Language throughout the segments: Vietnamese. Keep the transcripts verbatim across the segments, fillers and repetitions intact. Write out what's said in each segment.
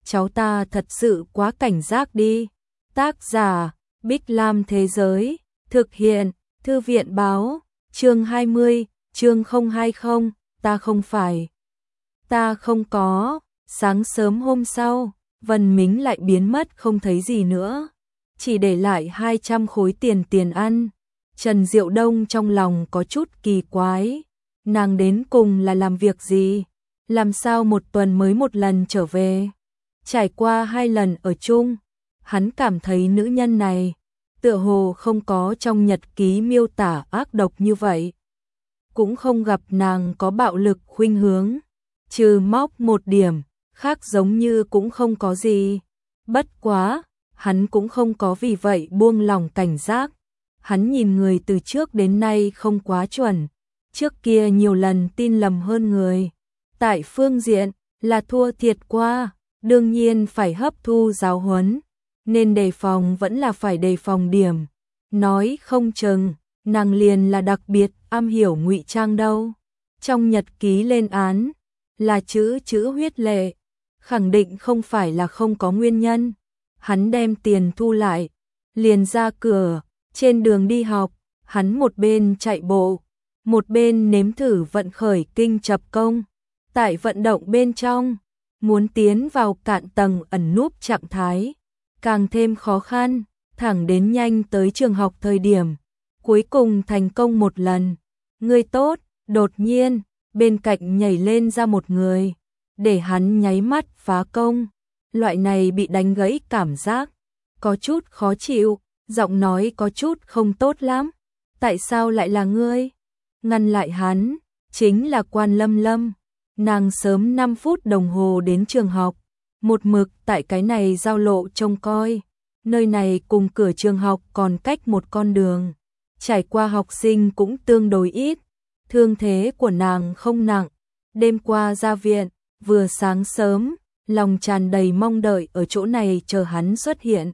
cháu ta thật sự quá cảnh giác đi. Tác giả, Bích Lam Thế Giới, thực hiện, Thư viện Báo, chương hai mươi, chương không hai không, ta không phải. Ta không có, sáng sớm hôm sau, Vân Mính lại biến mất không thấy gì nữa, chỉ để lại hai trăm khối tiền tiền ăn. Trần Diệu Đông trong lòng có chút kỳ quái, nàng đến cùng là làm việc gì? Làm sao một tuần mới một lần trở về? Trải qua hai lần ở chung, hắn cảm thấy nữ nhân này tựa hồ không có trong nhật ký miêu tả ác độc như vậy. Cũng không gặp nàng có bạo lực khuynh hướng, trừ móc một điểm, khác giống như cũng không có gì. Bất quá, hắn cũng không có vì vậy buông lòng cảnh giác. Hắn nhìn người từ trước đến nay không quá chuẩn, trước kia nhiều lần tin lầm hơn người. Tại phương diện là thua thiệt qua, đương nhiên phải hấp thu giáo huấn, nên đề phòng vẫn là phải đề phòng điểm. Nói không chừng, nàng liền là đặc biệt am hiểu ngụy trang đâu. Trong nhật ký lên án, là chữ chữ huyết lệ, khẳng định không phải là không có nguyên nhân. Hắn đem tiền thu lại, liền ra cửa, trên đường đi học, hắn một bên chạy bộ, một bên nếm thử vận khởi kinh chập công. Tại vận động bên trong, muốn tiến vào cạn tầng ẩn núp trạng thái, càng thêm khó khăn, thẳng đến nhanh tới trường học thời điểm, cuối cùng thành công một lần. Người tốt, đột nhiên, bên cạnh nhảy lên ra một người, để hắn nháy mắt phá công. Loại này bị đánh gãy cảm giác, có chút khó chịu, giọng nói có chút không tốt lắm. Tại sao lại là ngươi? Ngăn lại hắn, chính là Quan Lâm Lâm. Nàng sớm năm phút đồng hồ đến trường học, một mực tại cái này giao lộ trông coi. Nơi này cùng cửa trường học còn cách một con đường, trải qua học sinh cũng tương đối ít. Thương thế của nàng không nặng, đêm qua ra viện, vừa sáng sớm, lòng tràn đầy mong đợi ở chỗ này chờ hắn xuất hiện.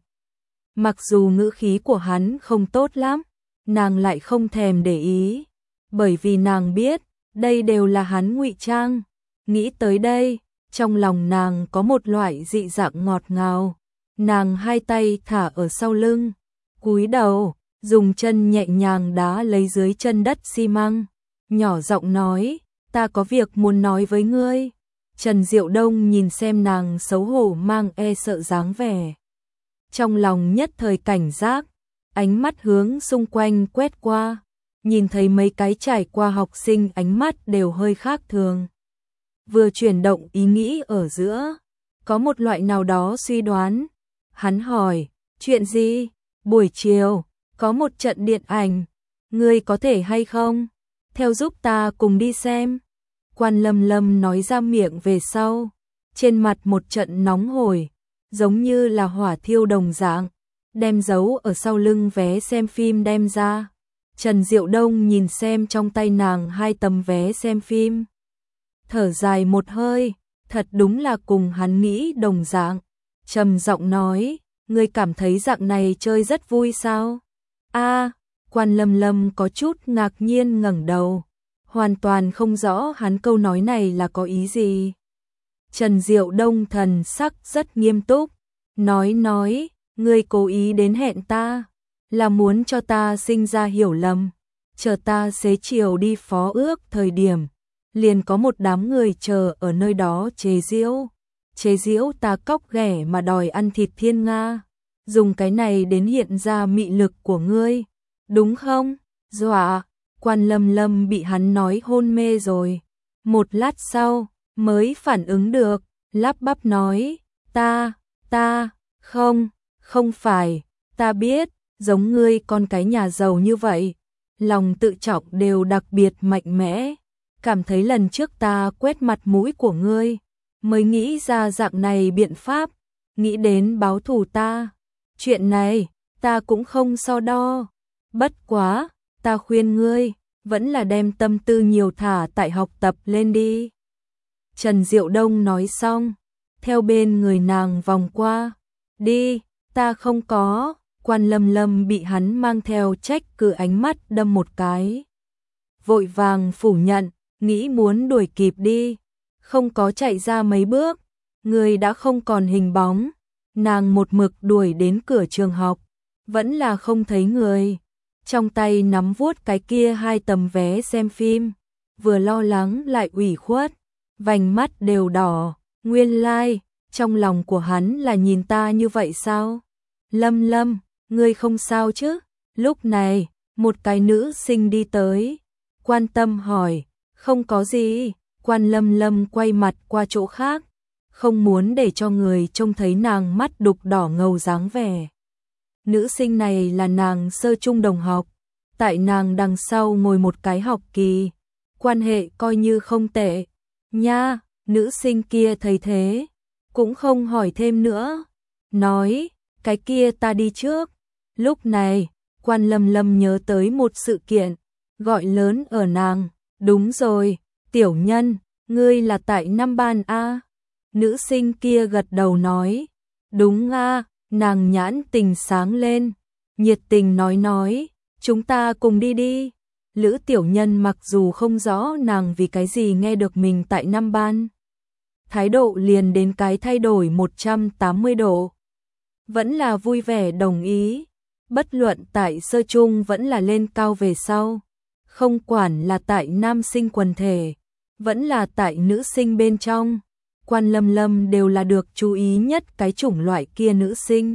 Mặc dù ngữ khí của hắn không tốt lắm, nàng lại không thèm để ý, bởi vì nàng biết, đây đều là hắn ngụy trang. Nghĩ tới đây, trong lòng nàng có một loại dị dạng ngọt ngào. Nàng hai tay thả ở sau lưng, cúi đầu, dùng chân nhẹ nhàng đá lấy dưới chân đất xi măng, nhỏ giọng nói, ta có việc muốn nói với ngươi. Trần Diệu Đông nhìn xem nàng xấu hổ mang e sợ dáng vẻ, trong lòng nhất thời cảnh giác, ánh mắt hướng xung quanh quét qua, nhìn thấy mấy cái trải qua học sinh ánh mắt đều hơi khác thường. Vừa chuyển động ý nghĩ ở giữa, có một loại nào đó suy đoán. Hắn hỏi, chuyện gì? Buổi chiều, có một trận điện ảnh, ngươi có thể hay không? Theo giúp ta cùng đi xem. Quan Lâm Lâm nói ra miệng về sau, trên mặt một trận nóng hổi, giống như là hỏa thiêu đồng dạng, đem giấu ở sau lưng vé xem phim đem ra. Trần Diệu Đông nhìn xem trong tay nàng hai tấm vé xem phim, thở dài một hơi, thật đúng là cùng hắn nghĩ đồng dạng, trầm giọng nói, ngươi cảm thấy dạng này chơi rất vui sao? A, Quan Lâm Lâm có chút ngạc nhiên ngẩng đầu, hoàn toàn không rõ hắn câu nói này là có ý gì. Trần Diệu Đông thần sắc rất nghiêm túc, nói nói, ngươi cố ý đến hẹn ta, là muốn cho ta sinh ra hiểu lầm, chờ ta xế chiều đi phó ước thời điểm, liền có một đám người chờ ở nơi đó chế giễu, chế giễu ta cóc ghẻ mà đòi ăn thịt thiên nga, dùng cái này đến hiện ra mị lực của ngươi, đúng không? Dọa, Quan Lâm Lâm bị hắn nói hôn mê rồi, một lát sau mới phản ứng được, lắp bắp nói, ta, ta, không, không phải, ta biết, giống ngươi con cái nhà giàu như vậy, lòng tự trọng đều đặc biệt mạnh mẽ, cảm thấy lần trước ta quét mặt mũi của ngươi, mới nghĩ ra dạng này biện pháp, nghĩ đến báo thù ta. Chuyện này, ta cũng không so đo, bất quá, ta khuyên ngươi, vẫn là đem tâm tư nhiều thả tại học tập lên đi. Trần Diệu Đông nói xong, theo bên người nàng vòng qua, đi, ta không có. Quan Lâm Lâm bị hắn mang theo trách cứ ánh mắt đâm một cái, vội vàng phủ nhận, nghĩ muốn đuổi kịp đi, không có chạy ra mấy bước, người đã không còn hình bóng. Nàng một mực đuổi đến cửa trường học, vẫn là không thấy người. Trong tay nắm vuốt cái kia hai tấm vé xem phim, vừa lo lắng lại ủy khuất, vành mắt đều đỏ. Nguyên lai, like, trong lòng của hắn là nhìn ta như vậy sao? Lâm Lâm, ngươi không sao chứ? Lúc này, một cái nữ sinh đi tới, quan tâm hỏi, không có gì. Quan Lâm Lâm quay mặt qua chỗ khác, không muốn để cho người trông thấy nàng mắt đục đỏ ngầu dáng vẻ. Nữ sinh này là nàng sơ trung đồng học, tại nàng đằng sau ngồi một cái học kỳ, quan hệ coi như không tệ. Nha, nữ sinh kia thấy thế, cũng không hỏi thêm nữa, nói, cái kia ta đi trước. Lúc này, Quan Lâm Lâm nhớ tới một sự kiện, gọi lớn ở nàng, đúng rồi, Tiểu Nhân, ngươi là tại năm ban A. Nữ sinh kia gật đầu nói, đúng A. Nàng nhãn tình sáng lên, nhiệt tình nói nói, chúng ta cùng đi đi. Lữ Tiểu Nhân mặc dù không rõ nàng vì cái gì nghe được mình tại năm ban, thái độ liền đến cái thay đổi một trăm tám mươi độ. Vẫn là vui vẻ đồng ý, bất luận tại sơ trung vẫn là lên cao về sau. Không quản là tại nam sinh quần thể, vẫn là tại nữ sinh bên trong. Quan Lâm Lâm đều là được chú ý nhất cái chủng loại kia nữ sinh.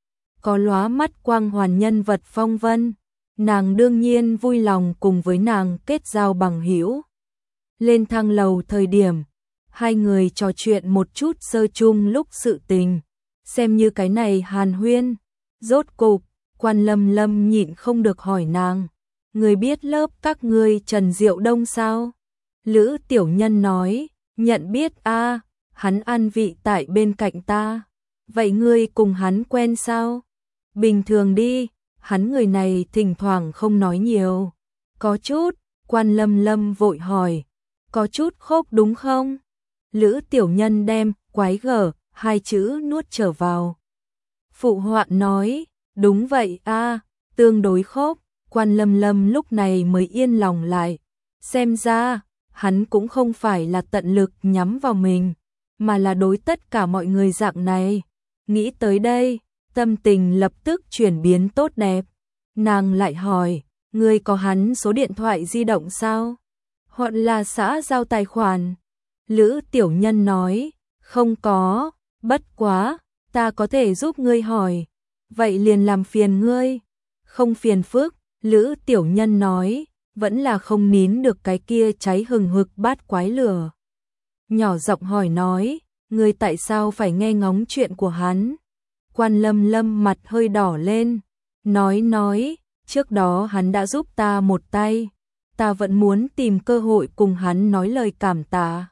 Có lóa mắt quang hoàn nhân vật phong vân, nàng đương nhiên vui lòng cùng với nàng kết giao bằng hữu. Lên thang lầu thời điểm, hai người trò chuyện một chút sơ chung lúc sự tình, xem như cái này hàn huyên. Rốt cục, Quan Lâm Lâm nhịn không được hỏi nàng, người biết lớp các ngươi Trần Diệu Đông sao? Lữ Tiểu Nhân nói, nhận biết a, hắn ăn vị tại bên cạnh ta. Vậy ngươi cùng hắn quen sao? Bình thường đi, hắn người này thỉnh thoảng không nói nhiều. Có chút, Quan Lâm Lâm vội hỏi, có chút khốc đúng không? Lữ Tiểu Nhân đem quái gở hai chữ nuốt trở vào. Phụ họa nói, đúng vậy a, tương đối khốc. Quan Lâm Lâm lúc này mới yên lòng lại. Xem ra, hắn cũng không phải là tận lực nhắm vào mình, mà là đối tất cả mọi người dạng này. Nghĩ tới đây, tâm tình lập tức chuyển biến tốt đẹp. Nàng lại hỏi, ngươi có hắn số điện thoại di động sao? Hoặc là xã giao tài khoản? Lữ Tiểu Nhân nói, không có, bất quá, ta có thể giúp ngươi hỏi. Vậy liền làm phiền ngươi. Không phiền phức, Lữ Tiểu Nhân nói, vẫn là không nín được cái kia cháy hừng hực bát quái lửa. Nhỏ giọng hỏi nói, ngươi tại sao phải nghe ngóng chuyện của hắn? Quan Lâm Lâm mặt hơi đỏ lên, nói nói, trước đó hắn đã giúp ta một tay, ta vẫn muốn tìm cơ hội cùng hắn nói lời cảm tạ.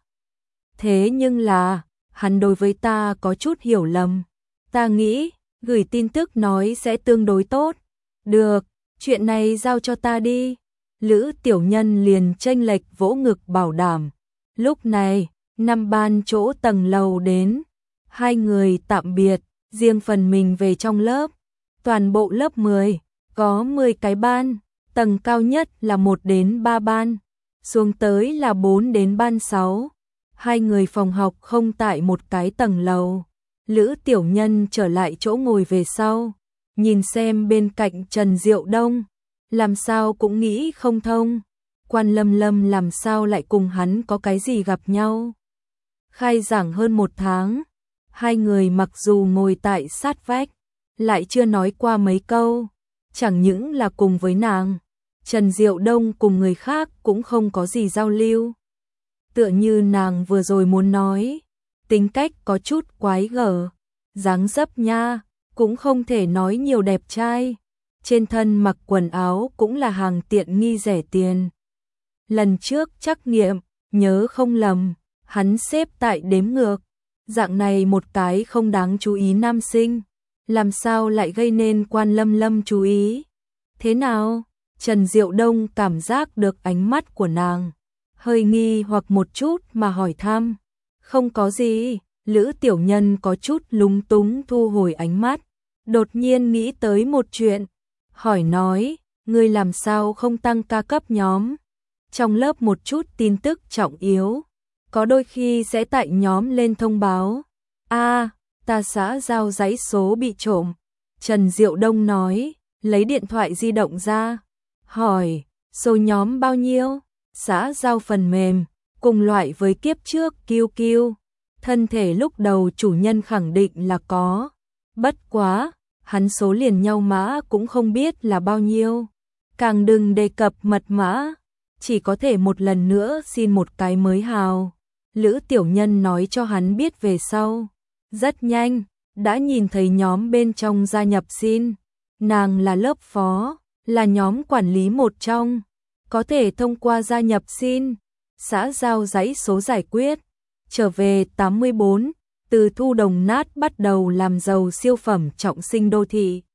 Thế nhưng là, hắn đối với ta có chút hiểu lầm, ta nghĩ, gửi tin tức nói sẽ tương đối tốt. Được, chuyện này giao cho ta đi. Lữ Tiểu Nhân liền chênh lệch vỗ ngực bảo đảm. Lúc này, năm ban chỗ tầng lầu đến, hai người tạm biệt, riêng phần mình về trong lớp. Toàn bộ lớp mười, có mười cái ban, tầng cao nhất là một đến ba ban, xuống tới là bốn đến ban sáu. Hai người phòng học không tại một cái tầng lầu. Lữ Tiểu Nhân trở lại chỗ ngồi về sau, nhìn xem bên cạnh Trần Diệu Đông, làm sao cũng nghĩ không thông. Quan Lâm Lâm làm sao lại cùng hắn có cái gì gặp nhau? Khai giảng hơn một tháng, hai người mặc dù ngồi tại sát vách, lại chưa nói qua mấy câu. Chẳng những là cùng với nàng, Trần Diệu Đông cùng người khác cũng không có gì giao lưu. Tựa như nàng vừa rồi muốn nói, tính cách có chút quái gở, dáng dấp nha, cũng không thể nói nhiều đẹp trai. Trên thân mặc quần áo cũng là hàng tiện nghi rẻ tiền. Lần trước trắc nghiệm, nhớ không lầm, hắn xếp tại đếm ngược. Dạng này một cái không đáng chú ý nam sinh, làm sao lại gây nên Quan Lâm Lâm chú ý? Thế nào? Trần Diệu Đông cảm giác được ánh mắt của nàng, hơi nghi hoặc một chút mà hỏi thăm. Không có gì, Lữ Tiểu Nhân có chút lúng túng thu hồi ánh mắt, đột nhiên nghĩ tới một chuyện, hỏi nói, ngươi làm sao không tăng ca cấp nhóm? Trong lớp một chút tin tức trọng yếu, có đôi khi sẽ tại nhóm lên thông báo, A, ta xã giao dãy số bị trộm. Trần Diệu Đông nói, lấy điện thoại di động ra, hỏi, số nhóm bao nhiêu? Xã giao phần mềm, cùng loại với kiếp trước Q Q. Thân thể lúc đầu chủ nhân khẳng định là có. Bất quá, hắn số liền nhau mã cũng không biết là bao nhiêu. Càng đừng đề cập mật mã, chỉ có thể một lần nữa xin một cái mới hào. Lữ Tiểu Nhân nói cho hắn biết về sau. Rất nhanh, đã nhìn thấy nhóm bên trong gia nhập xin. Nàng là lớp phó, là nhóm quản lý một trong. Có thể thông qua gia nhập xin. Xã giao dãy số giải quyết. Trở về tám mươi bốn, từ thu đồng nát bắt đầu làm giàu siêu phẩm trọng sinh đô thị.